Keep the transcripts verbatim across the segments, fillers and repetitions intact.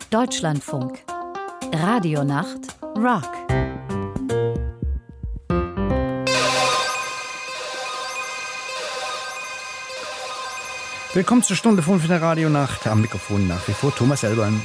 Deutschlandfunk. Radionacht Rock. Willkommen zur Stunde fünf in der Radionacht. Am Mikrofon nach wie vor Thomas Elbern.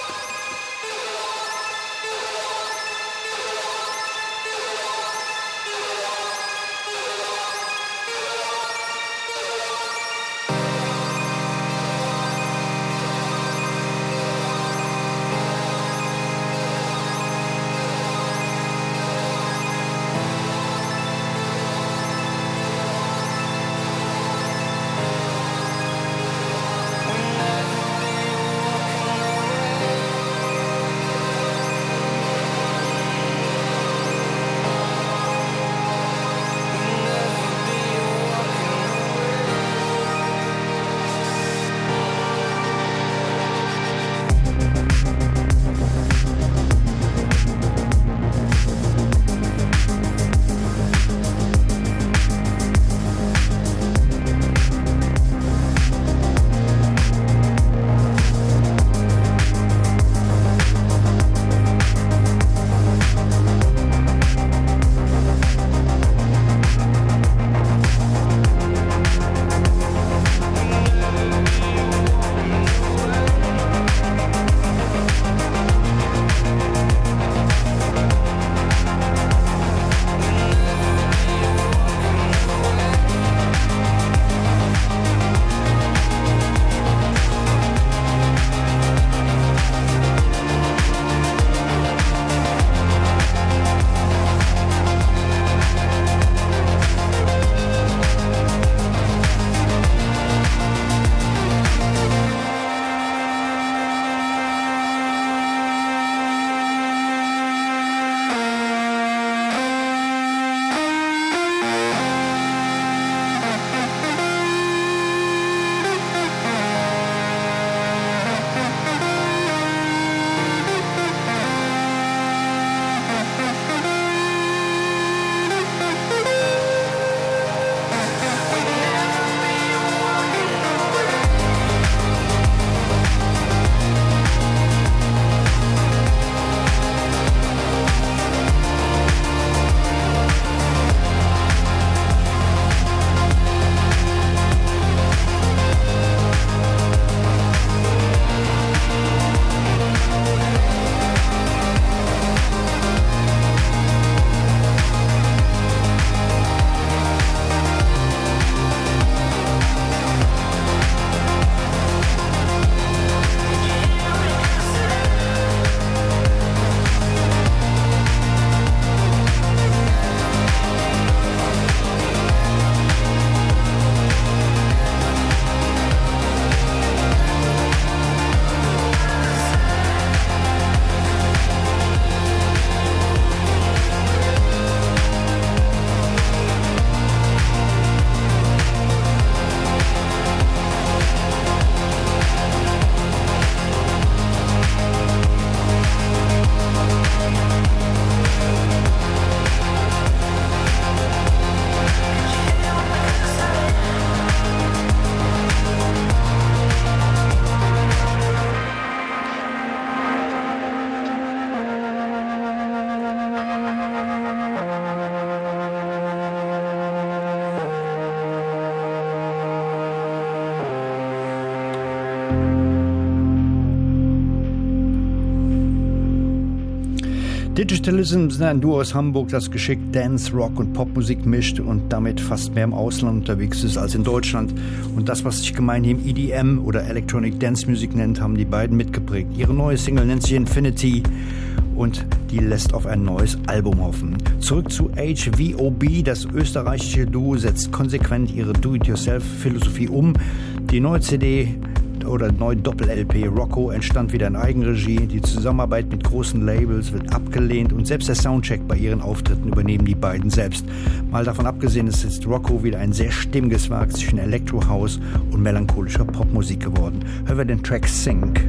Digitalism sind ein Duo aus Hamburg, das geschickt Dance, Rock und Popmusik mischt und damit fast mehr im Ausland unterwegs ist als in Deutschland. Und das, was sich gemeinhin E D M oder Electronic Dance Music nennt, haben die beiden mitgeprägt. Ihre neue Single nennt sich Infinity und die lässt auf ein neues Album hoffen. Zurück zu H V O B. Das österreichische Duo setzt konsequent ihre Do-it-yourself-Philosophie um. Die neue C D oder neue Doppel-L P Rocco entstand wieder in Eigenregie. Die Zusammenarbeit mit großen Labels wird abgelehnt und selbst der Soundcheck bei ihren Auftritten übernehmen die beiden selbst. Mal davon abgesehen ist jetzt Rocco wieder ein sehr stimmiges Werk zwischen Electro-House und melancholischer Popmusik geworden. Hören wir den Track Sink.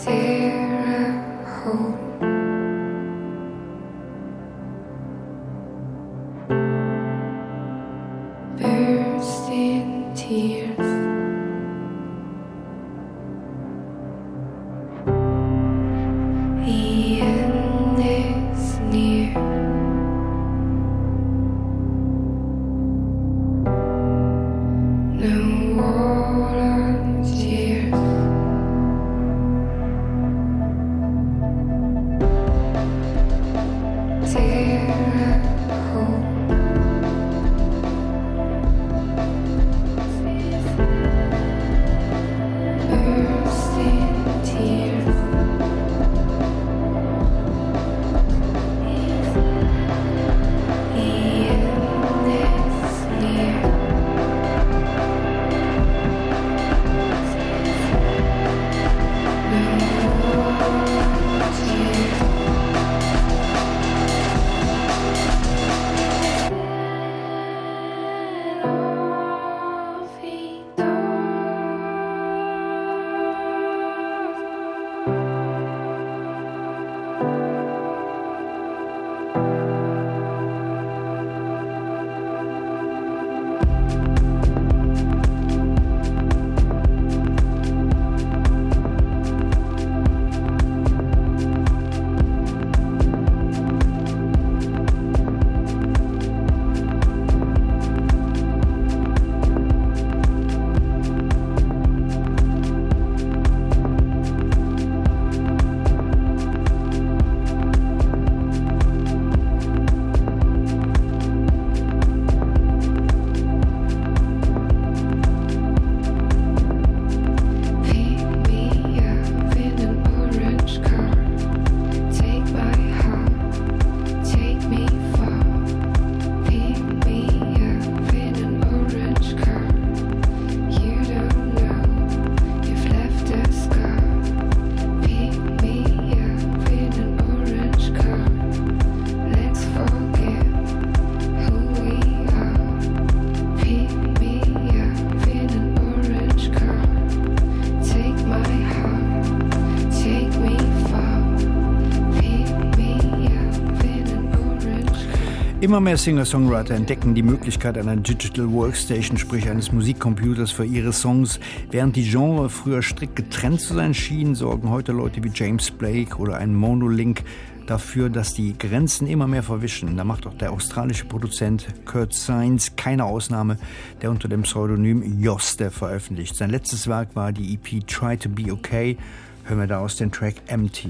Immer mehr Singer-Songwriter entdecken die Möglichkeit einer Digital Workstation, sprich eines Musikcomputers, für ihre Songs. Während die Genre früher strikt getrennt zu sein schienen, sorgen heute Leute wie James Blake oder ein Monolink dafür, dass die Grenzen immer mehr verwischen. Da macht auch der australische Produzent Kurt Sainz keine Ausnahme, der unter dem Pseudonym Yoster veröffentlicht. Sein letztes Werk war die E P Try to Be Okay. Hören wir daraus den Track Empty.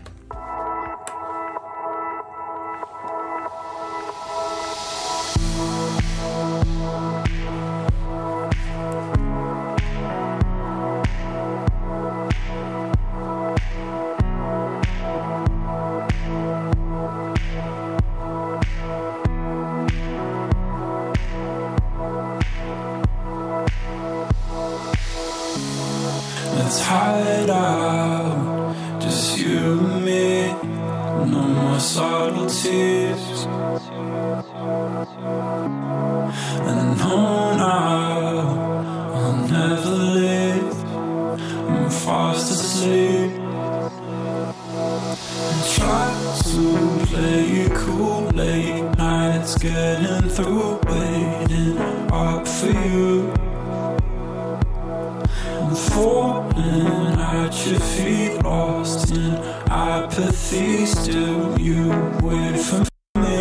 Let's hide out, just you and me, no more subtleties. And no, now I'll never leave, I'm fast asleep. I try to play it cool, late nights getting through, waiting up for you. Falling at your feet, lost in apathy. Still you wait for me.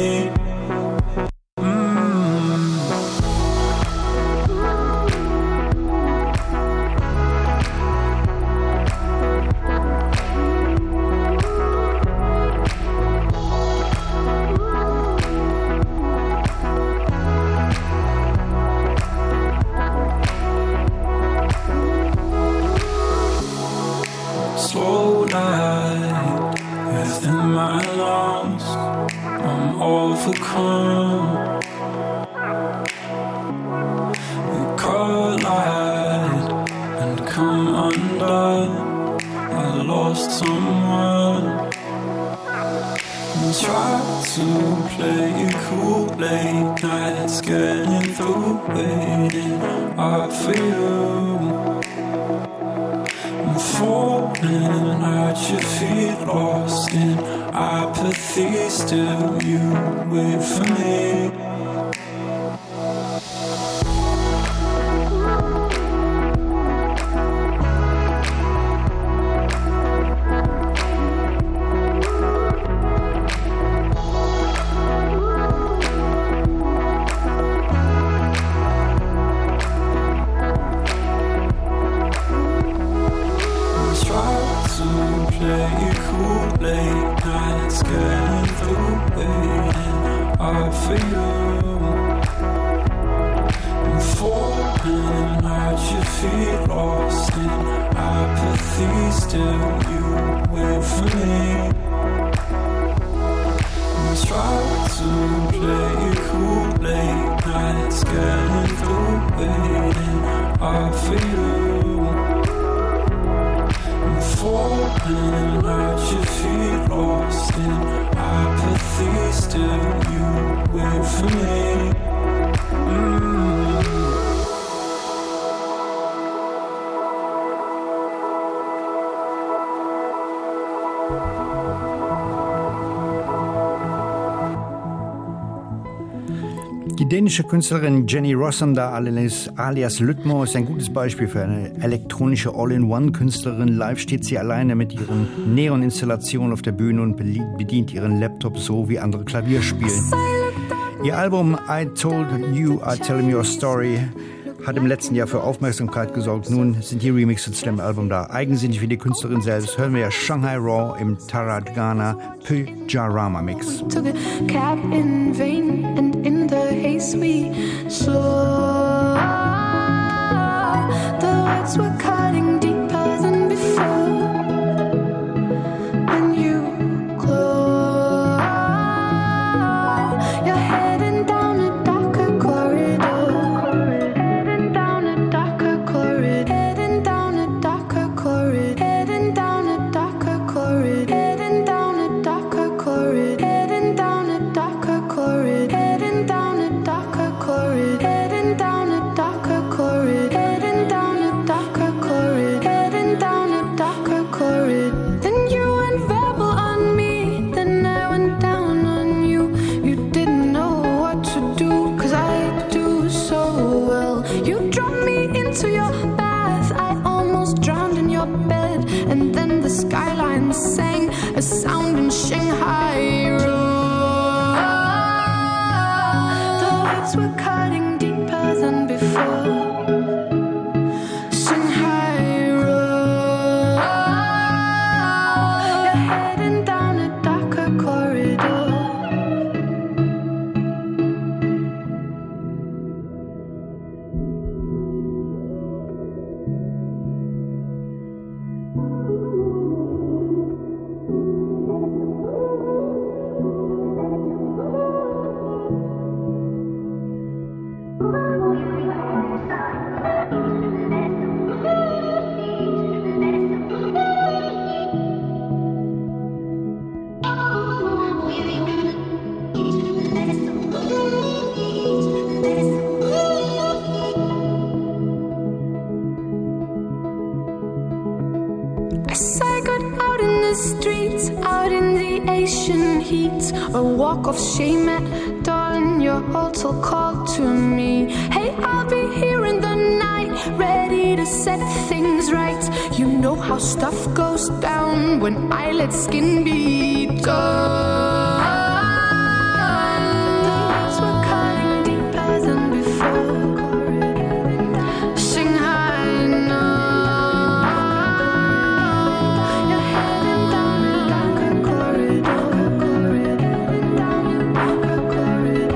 Slow light within my lungs, I'm overcome. We collide and come undone. I lost someone. And try to play it cool, late nights getting through, waiting up for you. falling at your feet, lost in apathy. Still you wait for me. Die dänische Künstlerin Jenny Rosander alias, alias Lytmo ist ein gutes Beispiel für eine elektronische All-in-One-Künstlerin. Live steht sie alleine mit ihren Neon-Installationen auf der Bühne und bedient ihren Laptop so, wie andere Klavier spielen. Ihr Album I Told You, I Tell Him Your Story hat im letzten Jahr für Aufmerksamkeit gesorgt. Nun sind die Remixe zu dem Album da. Eigensinnig wie die Künstlerin selbst hören wir ja Shanghai Raw im Taradgana Pyjarama Mix. Took a cab in vain and in the haze we saw the words were cutting deeper than before when you close you're heading down a darker corridor heading down a darker corridor heading down a darker corridor heading down a darker corridor heading down a darker corridor heading down a darker corridor heading down a darker corridor heading down a darker corridor heading down a darker corridor heading down a darker corridor. Then you went verbal on me, then I went down on you. You didn't know what to do, cause I do so well. You dropped me into your bath, I almost drowned in your bed. And then the skyline sang a sound in Shanghai Road. The words were cutting deeper than before. Shanghai Road. You're heading down a darker corridor. As I got out in the streets, out in the Asian heat, a walk of shame at dawn, your hotel called to me. Hey, I'll be here in the night, ready to set things right. You know how stuff goes down when I let skin be done. The words were cutting deeper than before. Shanghai, no. You're heading down a darker corridor, down a darker corridor,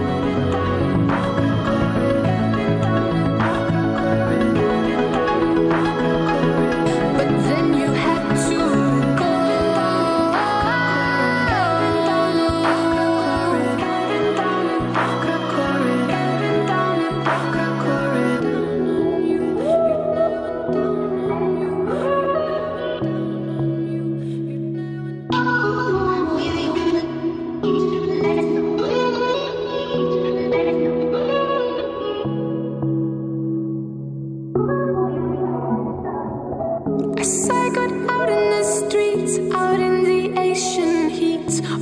but then you had to go. Heading down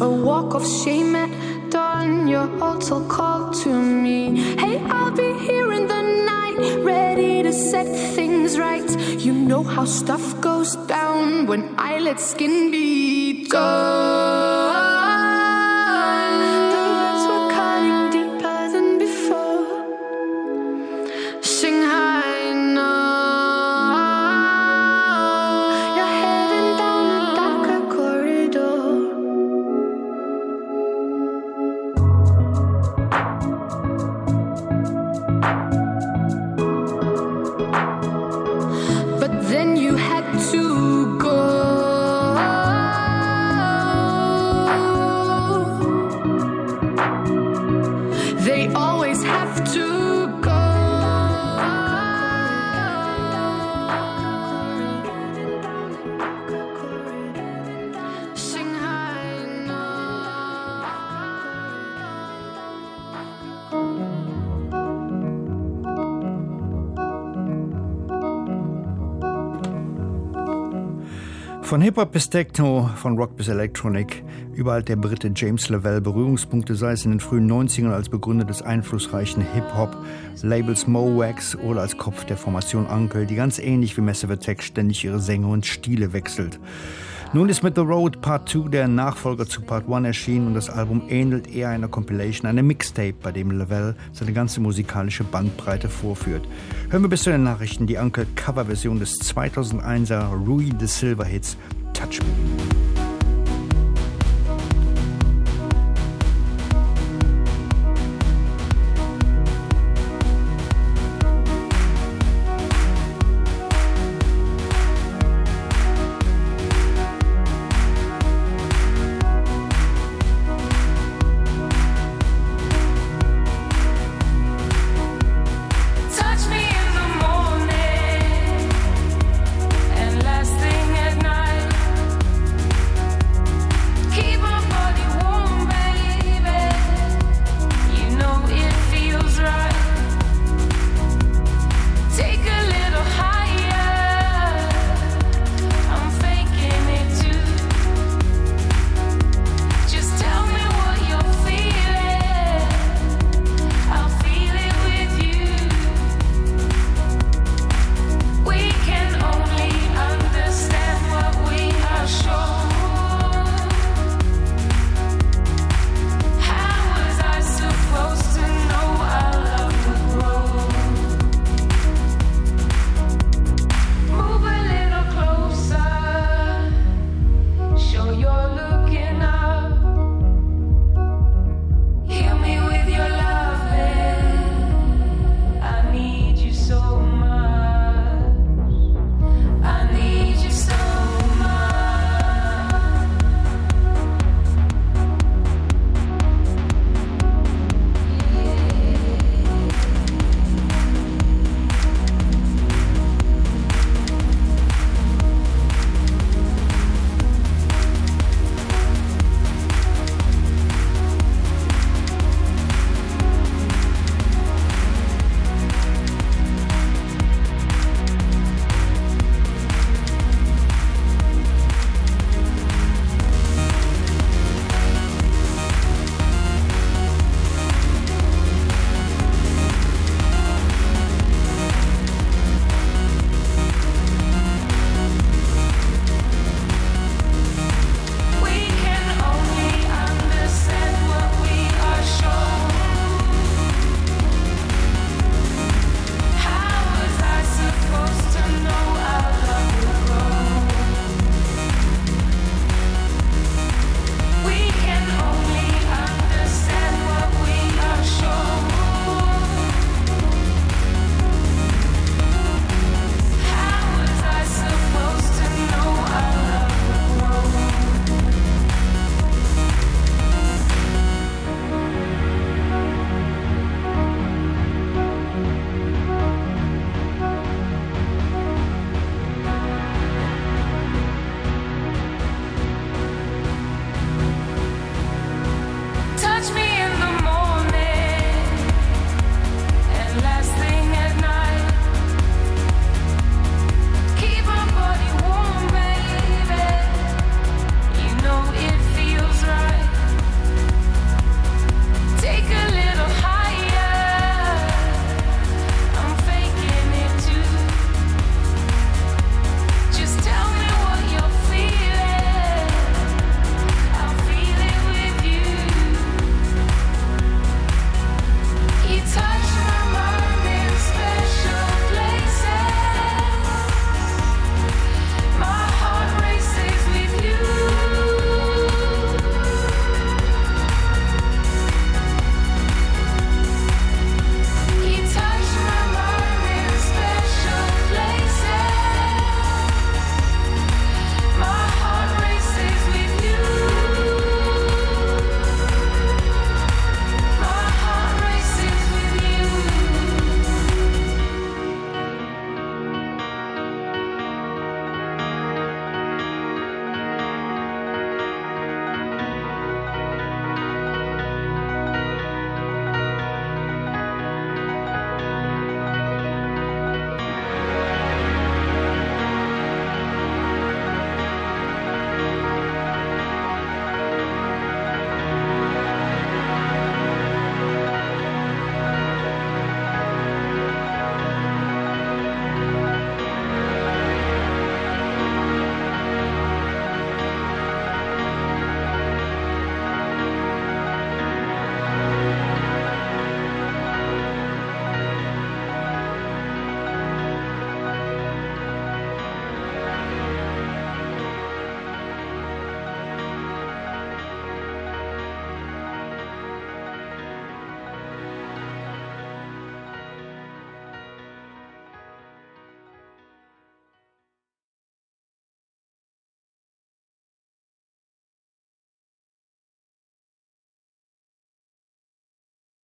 A walk of shame at dawn, your hotel called to me. Hey, I'll be here in the night, ready to set things right. You know how stuff goes down when I let skin be gone. The words were cutting deeper than before. Sing high now. You're heading down a darker corridor. But then you had to go. They always have to go. Sing high now. Von Hip-Hop bis Techno, von Rock bis Electronic, überall hat der Brite James Lavelle Berührungspunkte, sei es in den frühen neunzigern als Begründer des einflussreichen Hip-Hop-Labels Mo Wax oder als Kopf der Formation Uncle, die ganz ähnlich wie Massive Attack ständig ihre Sänger und Stile wechselt. Nun ist mit The Road Part zwei der Nachfolger zu Part eins erschienen und das Album ähnelt eher einer Compilation, einem Mixtape, bei dem Lavelle seine ganze musikalische Bandbreite vorführt. Hören wir bis zu den Nachrichten die Uncle-Coverversion des zweitausendeinser Rui de Silva-Hits Touch Me.